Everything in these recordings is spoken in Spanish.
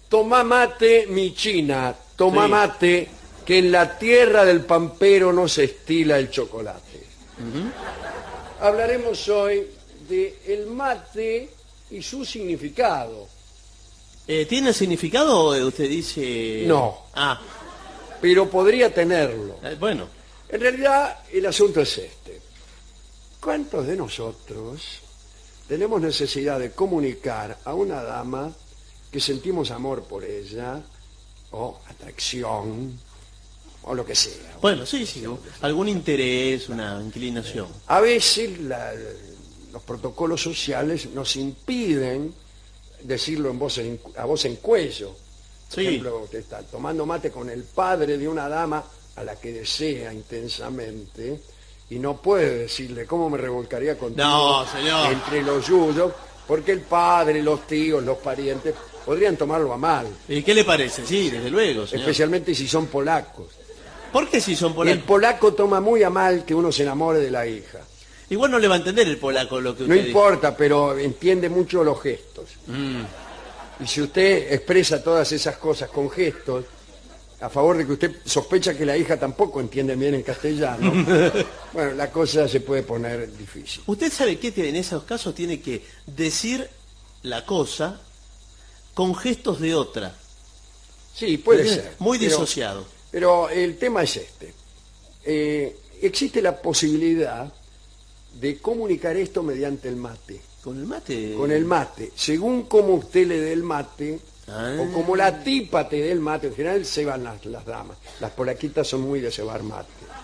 Tomá mate, mi china, tomá Sí. mate, que en la tierra del pampero no se estila el chocolate. Hablaremos hoy de el mate y su significado. ¿Tiene significado o usted dice...? No. Ah, Pero podría tenerlo. bueno. En realidad, el asunto es este. ¿Cuántos de nosotros tenemos necesidad de comunicar a una dama que sentimos amor por ella, o atracción, o lo que sea? Bueno, sí, sí. Algún interés, una inclinación. A veces los protocolos sociales nos impiden decirlo a voz en cuello. Por Sí. ejemplo, usted está tomando mate con el padre de una dama a la que desea intensamente y no puede decirle cómo me revolcaría contigo No, señor. entre los yuyos, porque el padre, los tíos, los parientes podrían tomarlo a mal, ¿Y qué le parece? Sí, desde luego, señor. especialmente si son polacos. ¿Por qué si son El polacos? polaco toma muy a mal que uno se enamore de la hija. Igual no le va a entender el polaco lo que No usted importa, pero entiende mucho los gestos. dice. Y si usted expresa todas esas cosas con gestos, a favor de que usted sospecha que la hija tampoco entiende bien el castellano, bueno, la cosa se puede poner difícil. Usted sabe que en esos casos tiene que decir la cosa con gestos de otra. Sí, puede ser. Muy pero- disociado. Pero el tema es este. Existe la posibilidad de comunicar esto mediante el mate. Con el mate. Con el mate. Según cómo usted le dé el mate, Ah. o como la tipa te dé el mate, en general ceban las damas. Las polaquitas son muy de cebar mate.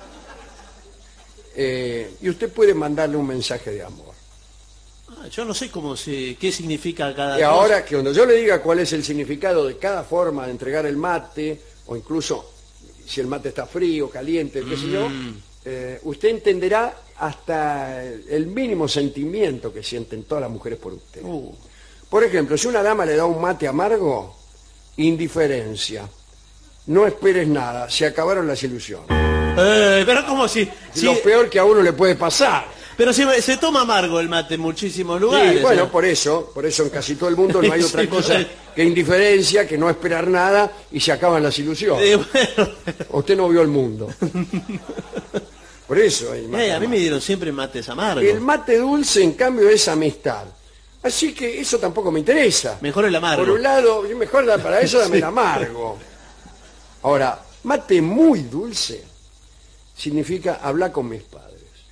Y usted puede mandarle un mensaje de amor. Ah, yo no sé qué significa cada Y cosa. ahora que cuando yo le diga cuál es el significado de cada forma de entregar el mate, o incluso si el mate está frío, caliente, qué sé yo, usted entenderá hasta el mínimo sentimiento que sienten todas las mujeres por usted. Por ejemplo, si una dama le da un mate amargo, indiferencia. No esperes nada, se acabaron las ilusiones. Pero como si... Lo peor que a uno le puede pasar. Pero se toma amargo el mate en muchísimos Sí, lugares. bueno, ¿eh? por eso en casi todo el mundo no hay otra Sí, cosa sí. que indiferencia, que no esperar nada y se acaban las ilusiones. Bueno. Usted no vio el mundo. Por eso hay mate A mí me amargo. dieron siempre mates amargos. El mate dulce, en cambio, es amistad. Así que eso tampoco me interesa. Mejor el amargo. Por un lado, mejor para eso dame el amargo. Ahora, mate muy dulce significa hablar con mis padres.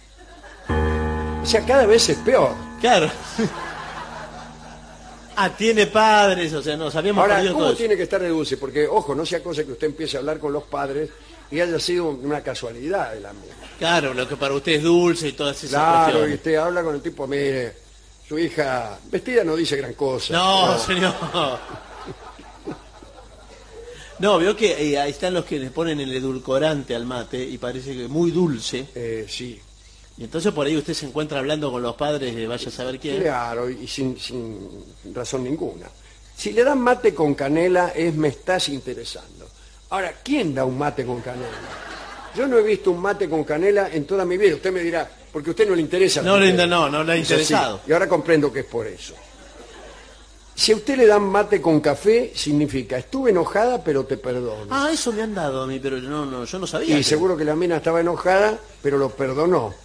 O sea, cada vez es peor. Claro. Tiene padres, o sea, nos habíamos Ahora, perdido ¿cómo todo tiene que estar de dulce? Porque, ojo, no sea cosa que usted empiece a hablar con los padres y haya sido una casualidad de la misma. Claro, lo que para usted es dulce y todas esas Claro, y cuestiones. usted habla con el tipo, mire, su hija vestida no dice gran cosa. No, pero- señor. No, veo que ahí están los que le ponen el edulcorante al mate y parece que muy dulce. Sí, Y entonces por ahí usted se encuentra hablando con los padres de vaya a saber quién. claro, y sin razón ninguna. Si le dan mate con canela es me estás interesando. Ahora, ¿quién da un mate con canela? Yo no he visto un mate con canela en toda mi vida. Usted me dirá, porque a usted no le interesa. la No le canela. no le ha Es así. interesado. Y ahora comprendo que es por eso. Si a usted le dan mate con café, significa estuve enojada, pero te perdono. Ah, eso me han dado a mí, pero no, yo no sabía. Y seguro que la mina estaba enojada, pero lo perdonó.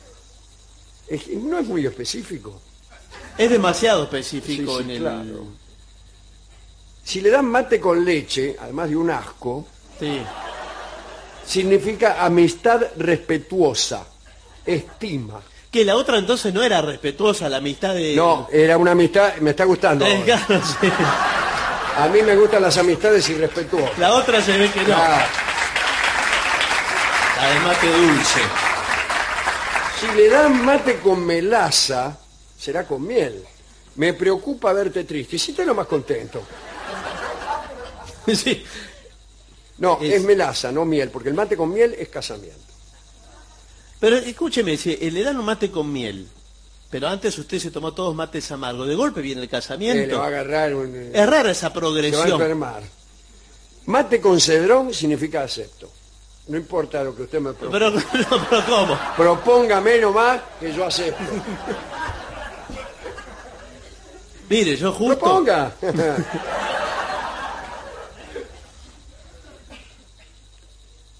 No es muy específico. Es demasiado específico Sí, sí, en el... claro. Si le dan mate con leche, además de un asco, Sí. significa amistad respetuosa, estima. Que la otra entonces no era respetuosa, la amistad de... No, era una amistad, me está gustando. Claro, sí. A mí me gustan las amistades irrespetuosas. La otra se ve que no. Ah, La de mate dulce. si le dan mate con melaza, será con miel. Me preocupa verte triste. Y si te lo más contento. Sí. No, Es- es melaza, no miel, porque el mate con miel es casamiento. Pero escúcheme, si le dan un mate con miel, pero antes usted se tomó todos mates amargos, de golpe viene el Le casamiento. va a agarrar Es rara esa se va a progresión. enfermar. Mate con cedrón significa acepto. No importa lo que usted me proponga. Pero, no, pero ¿cómo? Propóngame nomás que yo acepto. Mire, yo justo... Proponga.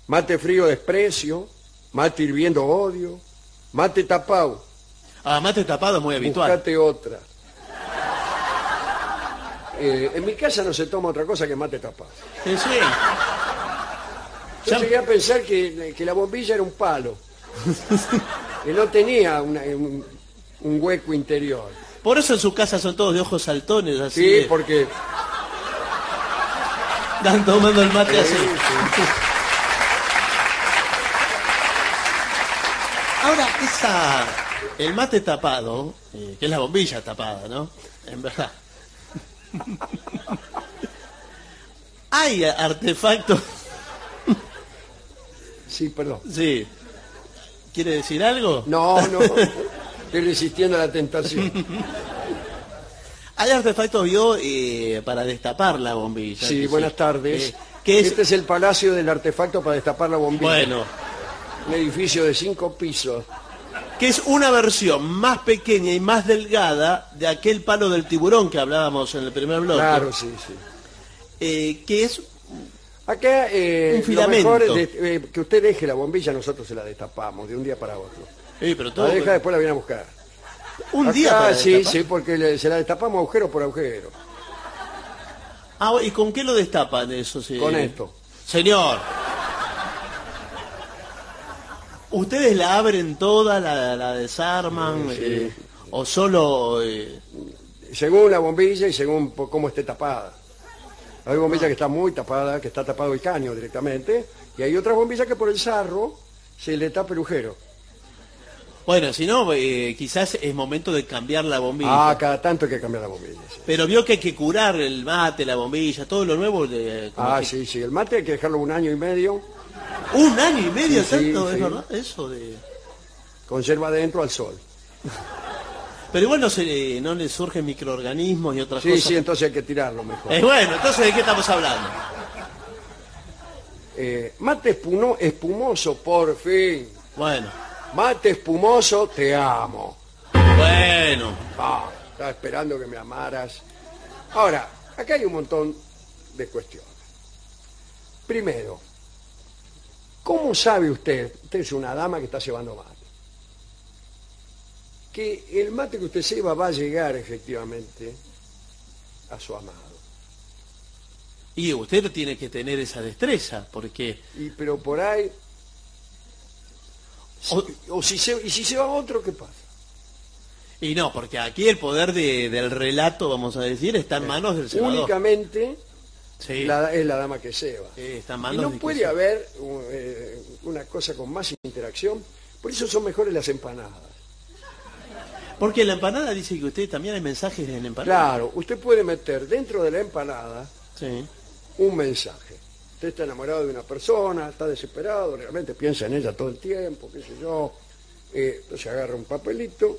Mate frío, desprecio. Mate hirviendo, odio. Mate tapado. Ah, mate tapado es muy habitual. Buscate otra. En mi casa no se toma otra cosa que mate tapado. Sí, sí. Yo Ya- llegué a pensar que la bombilla era un palo. Que no tenía un hueco interior. Por eso en su casa son todos de ojos saltones, así. Sí, de- porque... Están tomando el mate así. Sí. Ahora, el mate tapado, que es la bombilla tapada, ¿no? En verdad. Hay artefactos. Sí, perdón. Sí. ¿Quiere decir algo? No, estoy resistiendo a la tentación. Hay artefactos, vio, para destapar la bombilla. Sí, que buenas tardes. ¿Qué es? Este es el palacio del artefacto para destapar la bombilla. Bueno, Un edificio de 5 pisos. que es una versión más pequeña y más delgada de aquel palo del tiburón que hablábamos en el primer bloque. Claro, sí, sí. Que es Acá Un lo filamento. mejor es que usted deje la bombilla, nosotros se la destapamos de un día para otro. pero La todo deja, después la viene a buscar. un Acá, día para sí, destapar. sí, porque se la destapamos agujero por agujero. Ah, ¿y con qué lo destapan eso? Sí. Con esto. Señor. ¿Ustedes la abren toda, la desarman? Sí. ¿O solo...? Según la bombilla y según cómo esté tapada. Hay bombilla que está muy tapada, que está tapado el caño directamente, y hay otras bombillas que por el sarro se le tapa el agujero. Bueno, si no, quizás es momento de cambiar la bombilla. Ah, cada tanto hay que cambiar la bombilla. Sí. Pero vio que hay que curar el mate, la bombilla, todo lo nuevo. Como que- Sí, sí. El mate hay que dejarlo 1 año y medio, Un año y medio, Sí, sí, tanto, ¿es sí. verdad? Eso de... conserva adentro al sol. Pero igual no le surgen microorganismos y otras Sí, cosas. sí, entonces hay que tirarlo mejor. Bueno, entonces, ¿de qué estamos hablando? Mate espumoso, por fin. Bueno, Mate espumoso, te amo. bueno. Estaba esperando que me amaras. Ahora, acá hay un montón de cuestiones. Primero, ¿cómo sabe usted es una dama que está cebando mate, que el mate que usted ceba va a llegar efectivamente a su amado? Y usted tiene que tener esa destreza, porque... Pero por ahí... O- y si se va otro, ¿qué pasa? Y no, porque aquí el poder del relato, vamos a decir, está en manos del cebador. Únicamente Sí, es la dama que ceba. está en Y manos no de puede que- haber una cosa con más interacción. Por eso son mejores las empanadas. Porque la empanada dice que usted también hay mensajes en la empanada. Claro, usted puede meter dentro de la empanada Sí. un mensaje. Usted está enamorado de una persona, está desesperado, realmente piensa en ella todo el tiempo, qué sé yo. Entonces agarra un papelito,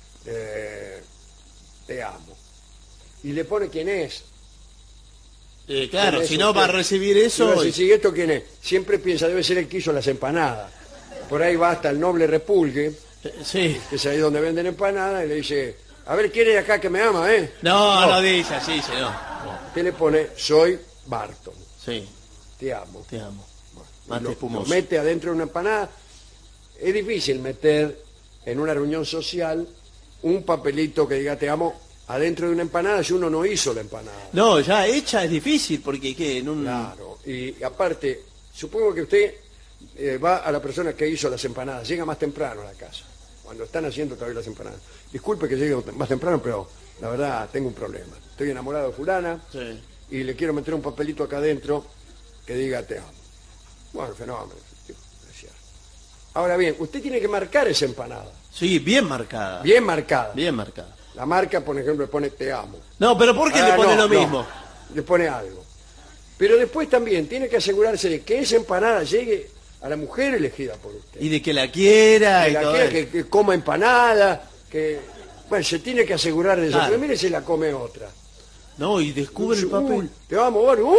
te amo. Y le pone quién es. Claro, ¿Quién es si no va a usted? recibir Y va a eso... decir, "Sí, ¿esto quién es?". Siempre piensa, debe ser el que hizo las empanadas. Por ahí va hasta el noble repulgue, Sí. que es ahí donde venden empanadas, y le dice, a ver, ¿quién es de acá que me ama, eh? No dice así, señor. Usted le pone, soy Barton, Sí, te amo. te amo. Y Mate lo espumoso. mete adentro de una empanada. Es difícil meter en una reunión social un papelito que diga te amo adentro de una empanada si uno no hizo la empanada. No, ya hecha es difícil, porque ¿qué? En un... Claro. Y aparte, supongo que usted va a la persona que hizo las empanadas, llega más temprano a la casa, cuando están haciendo todavía las empanadas. Disculpe que llegue más temprano, pero la verdad tengo un problema. Estoy enamorado de fulana Sí. y le quiero meter un papelito acá adentro que diga te amo. Bueno, fenómeno. Decía. Ahora bien, usted tiene que marcar esa empanada, Sí, bien marcada. bien marcada. Bien marcada. La marca, por ejemplo, le pone te amo. No, pero ¿por qué le pone no, lo mismo? no, le pone algo. Pero después también tiene que asegurarse de que esa empanada llegue a la mujer elegida por usted. Y de que la quiera Que y la todo quiera, eso. que coma empanada, que... Bueno, se tiene que asegurar de eso. Claro. Pero mire si la come otra. No, y descubre el Uy, papel. te amo, Boris.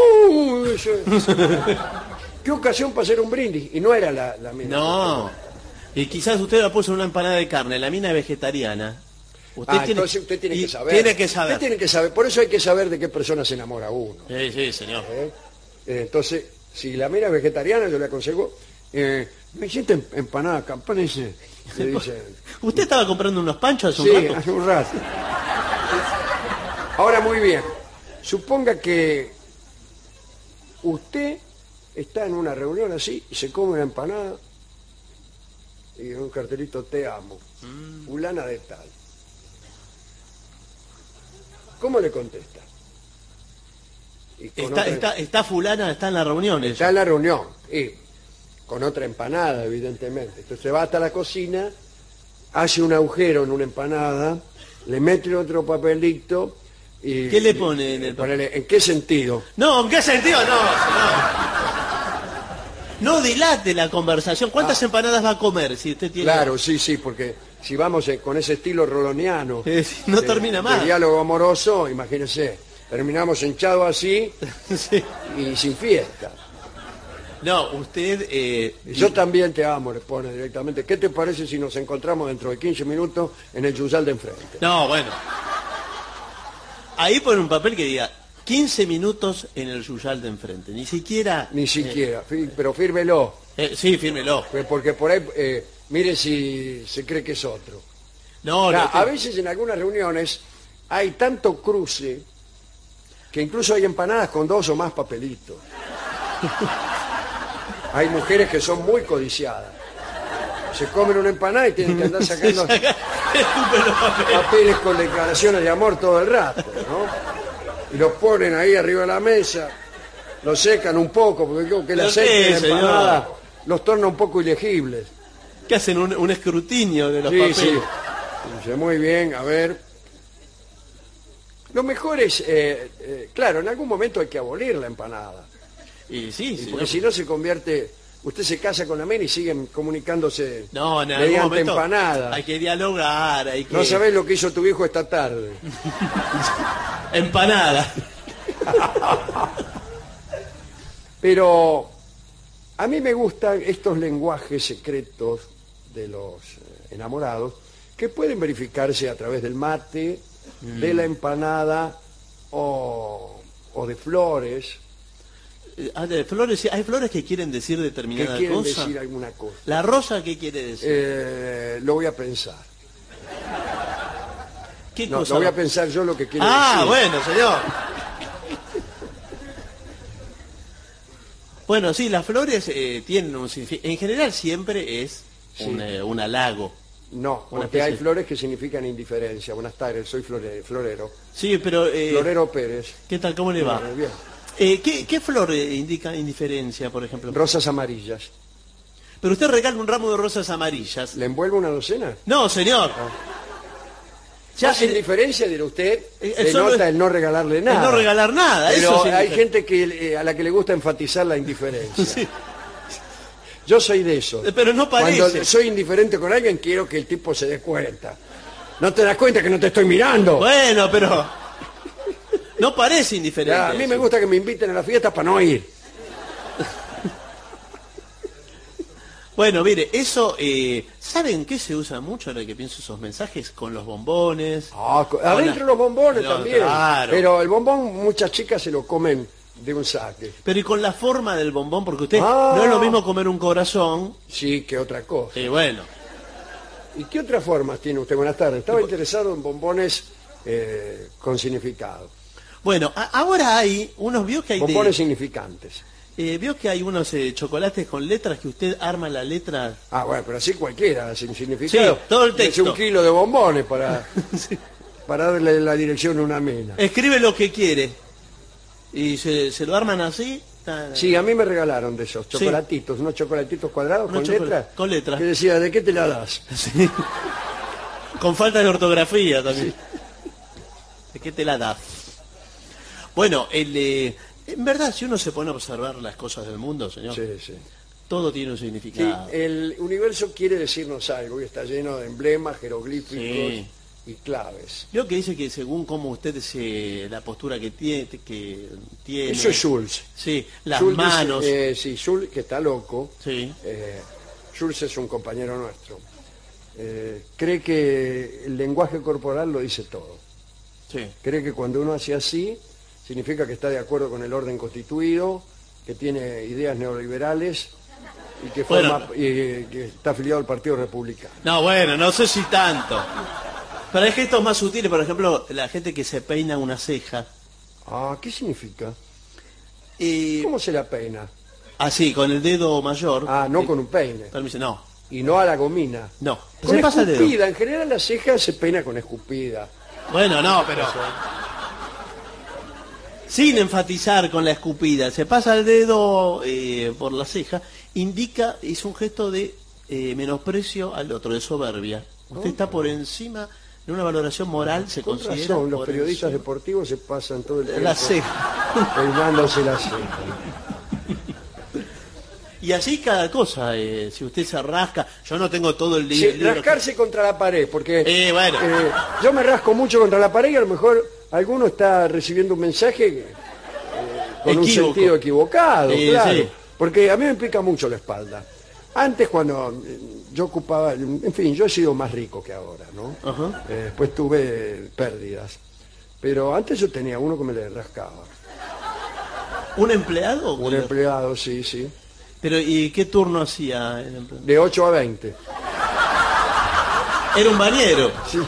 Qué ocasión para hacer un brindis. Y no era la misma. No. Y quizás usted la puso en una empanada de carne, la mina es vegetariana. Entonces usted tiene y que saber. Tiene que saber. Usted tiene que saber. Por eso hay que saber de qué persona se enamora uno. Sí, sí, señor. Entonces, Si la mira vegetariana, yo le aconsejo, ¿me hiciste empanada campanese? Le dice, ¿Usted estaba comprando unos panchos hace sí, un rato? hace un rato. Ahora, muy bien. Suponga que usted está en una reunión así y se come una empanada y un cartelito te amo, fulana de tal. ¿Cómo le contesta? Y con Está fulana, está en la reunión. ella. está en la reunión y con otra empanada, evidentemente. Entonces va hasta la cocina, hace un agujero en una empanada, le mete otro papelito y... ¿Qué le pone en el papel? Ponele, ¿en qué sentido? No, ¿en qué sentido? No. No dilate la conversación. ¿Cuántas empanadas va a comer si usted tiene...? Claro, sí, porque si vamos con ese estilo roloniano... No termina más. De diálogo amoroso, imagínese, terminamos hinchados así Sí. y sin fiesta. No, usted... Yo también te amo, le pone directamente. ¿Qué te parece si nos encontramos dentro de 15 minutos en el Yusal de enfrente? No, bueno. Ahí pone un papel que diga 15 minutos en el Yuyal de enfrente. Ni siquiera... Ni siquiera, pero fírmelo, sí, fírmelo. porque por ahí, mire si se cree que es otro. No, Ahora, no, a veces en algunas reuniones hay tanto cruce que incluso hay empanadas con 2 o más papelitos. Hay mujeres que son muy codiciadas. Se comen una empanada y tienen que andar sacando papeles con declaraciones de amor todo el rato, ¿no? Y los ponen ahí arriba de la mesa, los secan un poco, porque creo que el ¿Pero aceite de qué, la empanada los torna un poco ilegibles. que hacen un escrutinio de los Sí, papeles. sí. Dice, muy bien, a ver. Lo mejor es, claro, en algún momento hay que abolir la empanada. Y sí, sí. Porque si no se convierte, usted se casa con la mina y siguen comunicándose No, en algún mediante momento empanadas. hay que dialogar, hay que... No sabés lo que hizo tu hijo esta tarde. Empanada. Pero a mí me gustan estos lenguajes secretos de los enamorados que pueden verificarse a través del mate, de la empanada o de flores De flores, hay flores que quieren decir que determinada quieren cosa. decir alguna cosa. ¿La rosa qué quiere decir? Lo voy a pensar. ¿Qué No, cosa? lo voy a pensar yo lo que quiere Ah, decir. bueno, señor. Bueno, sí, las flores tienen un significado. En general siempre es Sí. un halago. No, Una porque hay especie- flores que significan indiferencia. Buenas tardes, soy florero. Sí, pero... Florero Pérez. ¿Qué tal? ¿Cómo le va? Muy bien. ¿Qué flor indica indiferencia, por ejemplo? Rosas amarillas. Pero usted regala un ramo de rosas amarillas. ¿Le envuelvo una docena? No, señor. Ya, Más indiferencia, dirá usted, solo denota el no regalarle nada. no regalar nada. Pero eso hay significa- gente a la que le gusta enfatizar la indiferencia. Sí. Yo soy de eso. Pero no parece. Cuando soy indiferente con alguien, quiero que el tipo se dé cuenta. ¿No te das cuenta que no te estoy mirando? Bueno, pero... No parece indiferente. Ya, a mí me eso. gusta que me inviten a la fiesta para no ir. Bueno, mire, eso... ¿Saben qué se usa mucho ahora que pienso esos mensajes? Con los bombones. Adentro los bombones No, también. claro. Pero el bombón muchas chicas se lo comen de un saque. Pero y con la forma del bombón, porque usted Ah. no es lo mismo comer un corazón. Sí, que otra cosa. Bueno, ¿Y qué otras formas tiene usted? Buenas tardes. Estaba interesado en bombones con significado. bueno, ahora hay unos... ¿Vio que hay Bombones significantes. vio que hay unos chocolates con letras que usted arma la letra? Ah, bueno, pero así cualquiera, sin significado. Sí, todo el Le echa texto. un kilo de bombones para darle la dirección a una mina. Escribe lo que quiere. Y se lo arman así. Sí, a mí me regalaron de esos Sí. chocolatitos, unos chocolatitos cuadrados Unos con letras. con letras. Que decía, ¿de qué te la das? Sí. Con falta de ortografía también. ¿De qué te la das? Bueno, en verdad, si uno se pone a observar las cosas del mundo, señor, Sí, sí. todo tiene un Sí, significado. el universo quiere decirnos algo y está lleno de emblemas, jeroglíficos Sí. y claves. Yo que dice que según cómo usted la postura que tiene, Eso es Schulz. sí, las Schulz dice, manos, sí, Schulz, que está loco. sí, Schulz es un compañero nuestro. Cree que el lenguaje corporal lo dice todo. sí, Cree que cuando uno hace así, significa que está de acuerdo con el orden constituido, que tiene ideas neoliberales y que, Bueno. que está afiliado al Partido Republicano. No, bueno, no sé si tanto. Pero hay gestos más sutiles, por ejemplo, la gente que se peina una ceja. Ah, ¿qué significa? Y ¿Cómo se la peina? así, con el dedo mayor. Ah, no con un peine. Permiso, no, Y no a la gomina. no. Con Se pasa el dedo. escupida, en general la ceja se peina con escupida. Bueno, no, pero... Sin enfatizar con la escupida, se pasa el dedo por la ceja, indica, es un gesto de menosprecio al otro, de soberbia. Usted está por encima de una valoración moral, se Con considera... razón, los por periodistas encima deportivos se pasan todo el de tiempo la ceja. peinándose la ceja. Y así cada cosa, si usted se rasca, yo no tengo todo el Sí, libro... rascarse contra la pared, porque bueno. yo me rasco mucho contra la pared y a lo mejor alguno está recibiendo un mensaje con un Equívoco. sentido equivocado, claro. Sí. Porque a mí me pica mucho la espalda. Antes cuando yo ocupaba, en fin, yo he sido más rico que ahora, ¿no? Ajá. Después tuve pérdidas. Pero antes yo tenía uno que me le rascaba. ¿Un empleado? Un empleado, sí, sí. Pero, ¿y qué turno hacía el empleado? De 8 a 20. Era un bañero. Sí.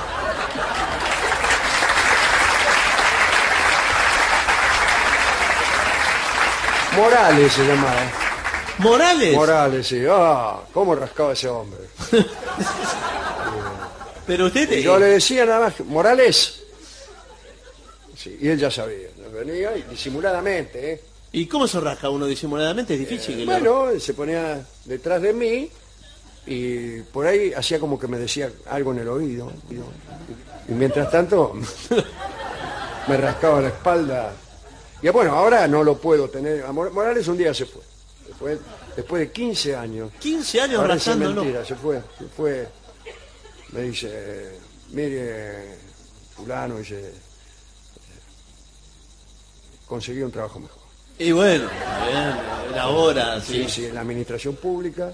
Morales se llamaba. ¿Morales? Morales, sí. Ah, cómo rascaba ese hombre. Pero usted... Y yo le decía nada más, Morales. Sí, y él ya sabía. Venía y disimuladamente, ¿eh? ¿Y cómo se rasca uno disimuladamente? Es difícil. que lo- Bueno, él se ponía detrás de mí y por ahí hacía como que me decía algo en el oído. Y mientras tanto me rascaba la espalda. Y bueno, ahora no lo puedo tener. Morales un día se fue. Después de 15 años. 15 años Parece rascándolo. mentira, se fue. Me dice, mire, fulano, dice, conseguí un trabajo mejor. Y bueno, bien, era hora, sí. Sí, sí, en la administración pública,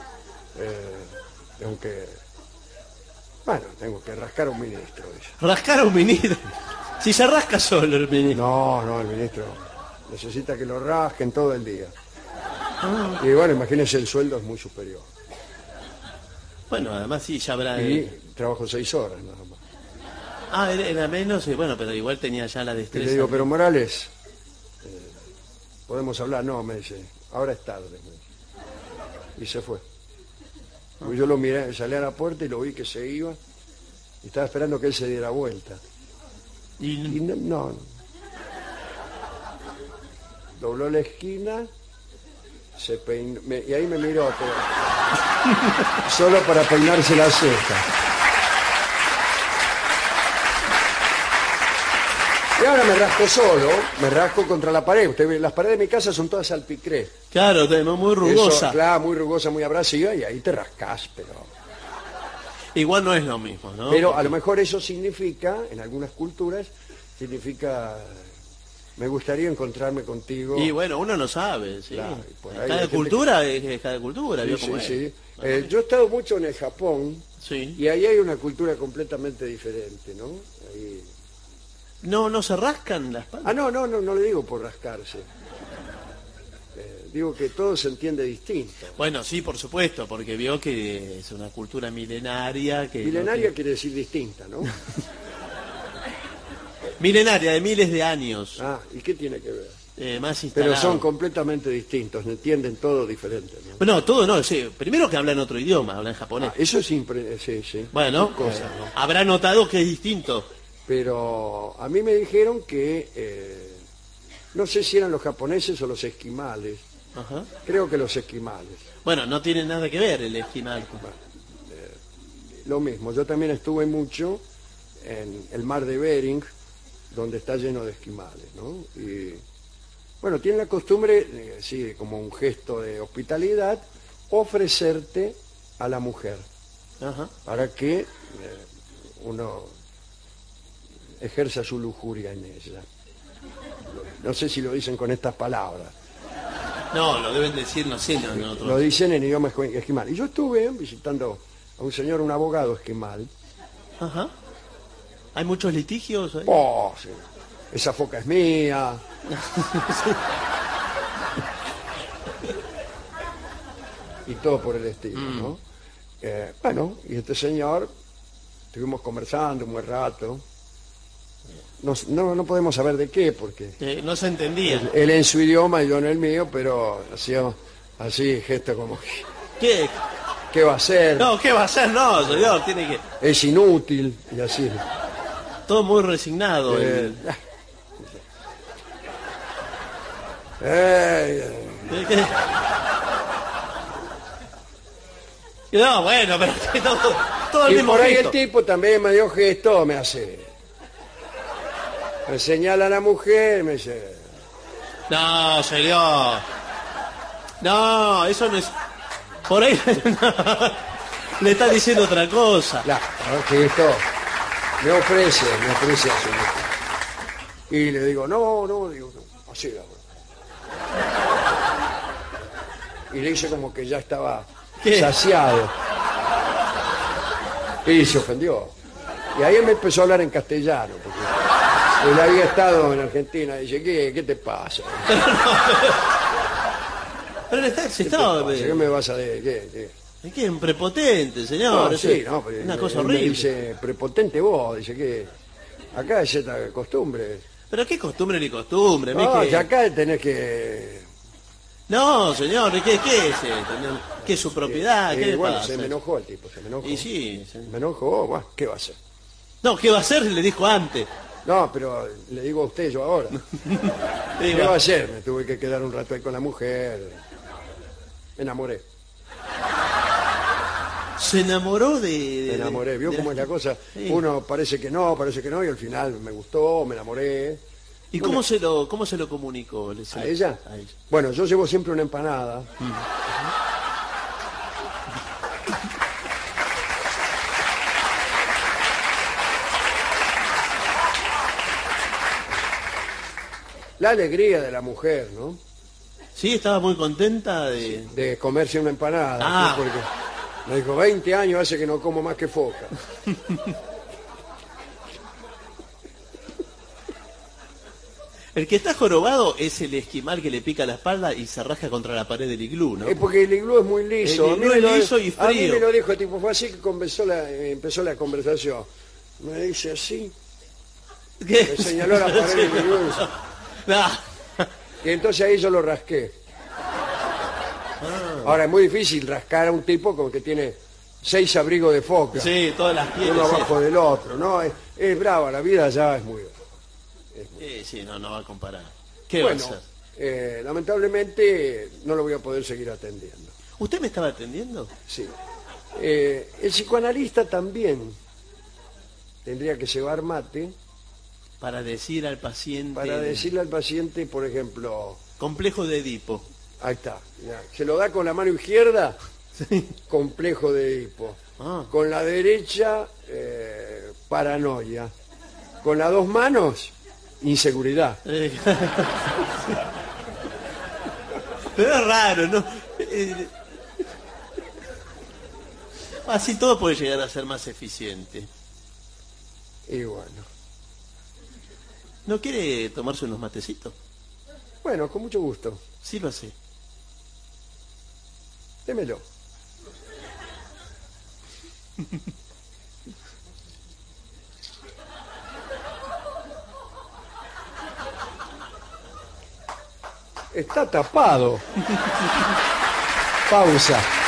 tengo que, bueno, tengo que rascar a un ministro, dice. Rascar a un ministro. Si se rasca solo el ministro. No, el ministro necesita que lo rasquen todo el día. Y bueno, imagínense, el sueldo es muy superior. Bueno, además sí, ya habrá... Y trabajo 6 horas nada más. Ah, era menos, bueno, pero igual tenía ya la Y destreza. le digo, pero Morales, ¿podemos hablar? No, me dice, ahora es tarde. me dice. Y se fue. Y yo lo miré, salí a la puerta y lo vi que se iba. Y estaba esperando que él se diera vuelta. Y Y... no. Dobló la esquina, se peinó, y ahí me miró solo para peinarse la ceja. Y ahora me rasco solo, me rasco contra la pared. Usted ve, las paredes de mi casa son todas alpicré. Claro, muy rugosa. Eso, claro, muy rugosa, muy abrasiva, y ahí te rascás, Igual no es lo mismo, ¿no? pero a lo mejor eso significa, en algunas culturas, significa, me gustaría encontrarme contigo. Y bueno, uno no sabe, sí. Claro, y por ahí hay Cada gente cultura es cada cultura, Sí, ¿vio sí, cómo es? sí. Yo he estado mucho en el Japón, Sí. y ahí hay una cultura completamente diferente, ¿no? Ahí... No se rascan las espalda. Ah, no le digo por rascarse. Digo que todo se entiende distinto. Bueno, sí, por supuesto, porque vio que es una cultura milenaria que... Milenaria quiere decir distinta, ¿no? Milenaria, de miles de años. Ah, ¿y qué tiene que ver? Más Pero instalado. son completamente distintos, entienden todo diferente, ¿no? No, todo no, sí. Primero que hablan otro idioma, hablan japonés. Ah, eso es sí, sí. Bueno, Cosa, ¿no? habrá notado que es distinto. Pero a mí me dijeron que, no sé si eran los japoneses o los esquimales, Ajá. creo que los esquimales. Bueno, no tiene nada que ver el esquimal. Lo mismo, yo también estuve mucho en el mar de Bering, donde está lleno de esquimales, ¿no? Y bueno, tienen la costumbre, sí, como un gesto de hospitalidad, ofrecerte a la mujer Ajá. para que uno ejerza su lujuria en ella. No sé si lo dicen con estas palabras. No, lo deben decir, no sé, en otro. Lo dicen en idioma esquimal. Y yo estuve visitando a un señor, un abogado esquimal. Ajá. ¿Hay muchos litigios ahí? Oh, sí. Esa foca es mía. y todo por el estilo, ¿no? Bueno, y este señor, estuvimos conversando un buen rato. No podemos saber de qué, porque No se entendía. él en su idioma y yo en el mío, pero hacía así gesto como, ¿Qué? ¿qué va a hacer? No, ¿qué va a hacer? No, señor, tiene que... Es inútil, y así. Todo muy resignado. Eh, eh, ¿Qué? No, bueno, pero que todo el y mismo por ahí gesto. el tipo también me dio gesto, me hace... Me señala a la mujer, me dice... No, señor. No, eso no es... Por ahí le está diciendo otra cosa. Claro, gesto. Me ofrece a su mujer. Y le digo, no, digo, no, así la verdad. Y le hice como que ya estaba ¿Qué? saciado. Y se ofendió. Y ahí él me empezó a hablar en castellano, porque él había estado en Argentina. Y dice, ¿qué te pasa? Pero él está ¿Qué te excitado. pasa? ¿Qué me vas a decir? ¿Qué? Es que es un prepotente, señor. No, eso sí, es no, pero una cosa él me horrible. dice, prepotente vos. Dice que acá es esta costumbre. Pero qué costumbre ni costumbre. No, que... que acá tenés que... No, señor, ¿qué es esto? ¿Qué es su propiedad? ¿Qué le bueno, pasa? se me enojó el tipo, se me enojó. Y sí. Me enojó, bueno, ¿qué va a hacer? No, ¿qué va a hacer? Le dijo antes. No, pero le digo a usted yo ahora. Digo, ¿Qué va a hacer? Me tuve que quedar un rato ahí con la mujer. Me enamoré. se enamoró de... Me enamoré. ¿Vio cómo es la cosa? Sí. Uno parece que no, y al final me gustó, me enamoré. ¿Y Bueno, cómo se lo comunicó? ¿A ella? A ella. Bueno, yo llevo siempre una empanada. La alegría de la mujer, ¿no? Sí, estaba muy contenta de... De comerse una empanada. Ah. ¿sí? Porque me dijo, 20 años hace que no como más que foca. El que está jorobado es el esquimal que le pica la espalda y se rasca contra la pared del iglú, ¿no? Es porque el iglú es muy liso. El iglú A mí me es lo- liso y A mí frío. me lo dijo, tipo, fue así que empezó la conversación. Me dice así, ¿Qué? me señaló la pared del iglú. No. Y entonces ahí yo lo rasqué. Ahora, es muy difícil rascar a un tipo como que tiene 6 abrigos de foca, Sí, todas las pieles. uno sí. abajo del otro, ¿no? Es brava, la vida ya es muy... Sí, no va a comparar. ¿Qué Bueno, va a hacer? lamentablemente no lo voy a poder seguir atendiendo. ¿Usted me estaba atendiendo? Sí. El psicoanalista también tendría que llevar mate Para decir al paciente... para decirle al paciente, por ejemplo, Complejo de Edipo. ahí está, ya, se lo da con la mano izquierda, complejo de Edipo. Ah. Con la derecha, paranoia. Con las dos manos, inseguridad. Pero es raro, ¿no? Así todo puede llegar a ser más eficiente. Y bueno. ¿No quiere tomarse unos matecitos? Bueno, con mucho gusto. Sí lo hace. Démelo. Está tapado. Pausa.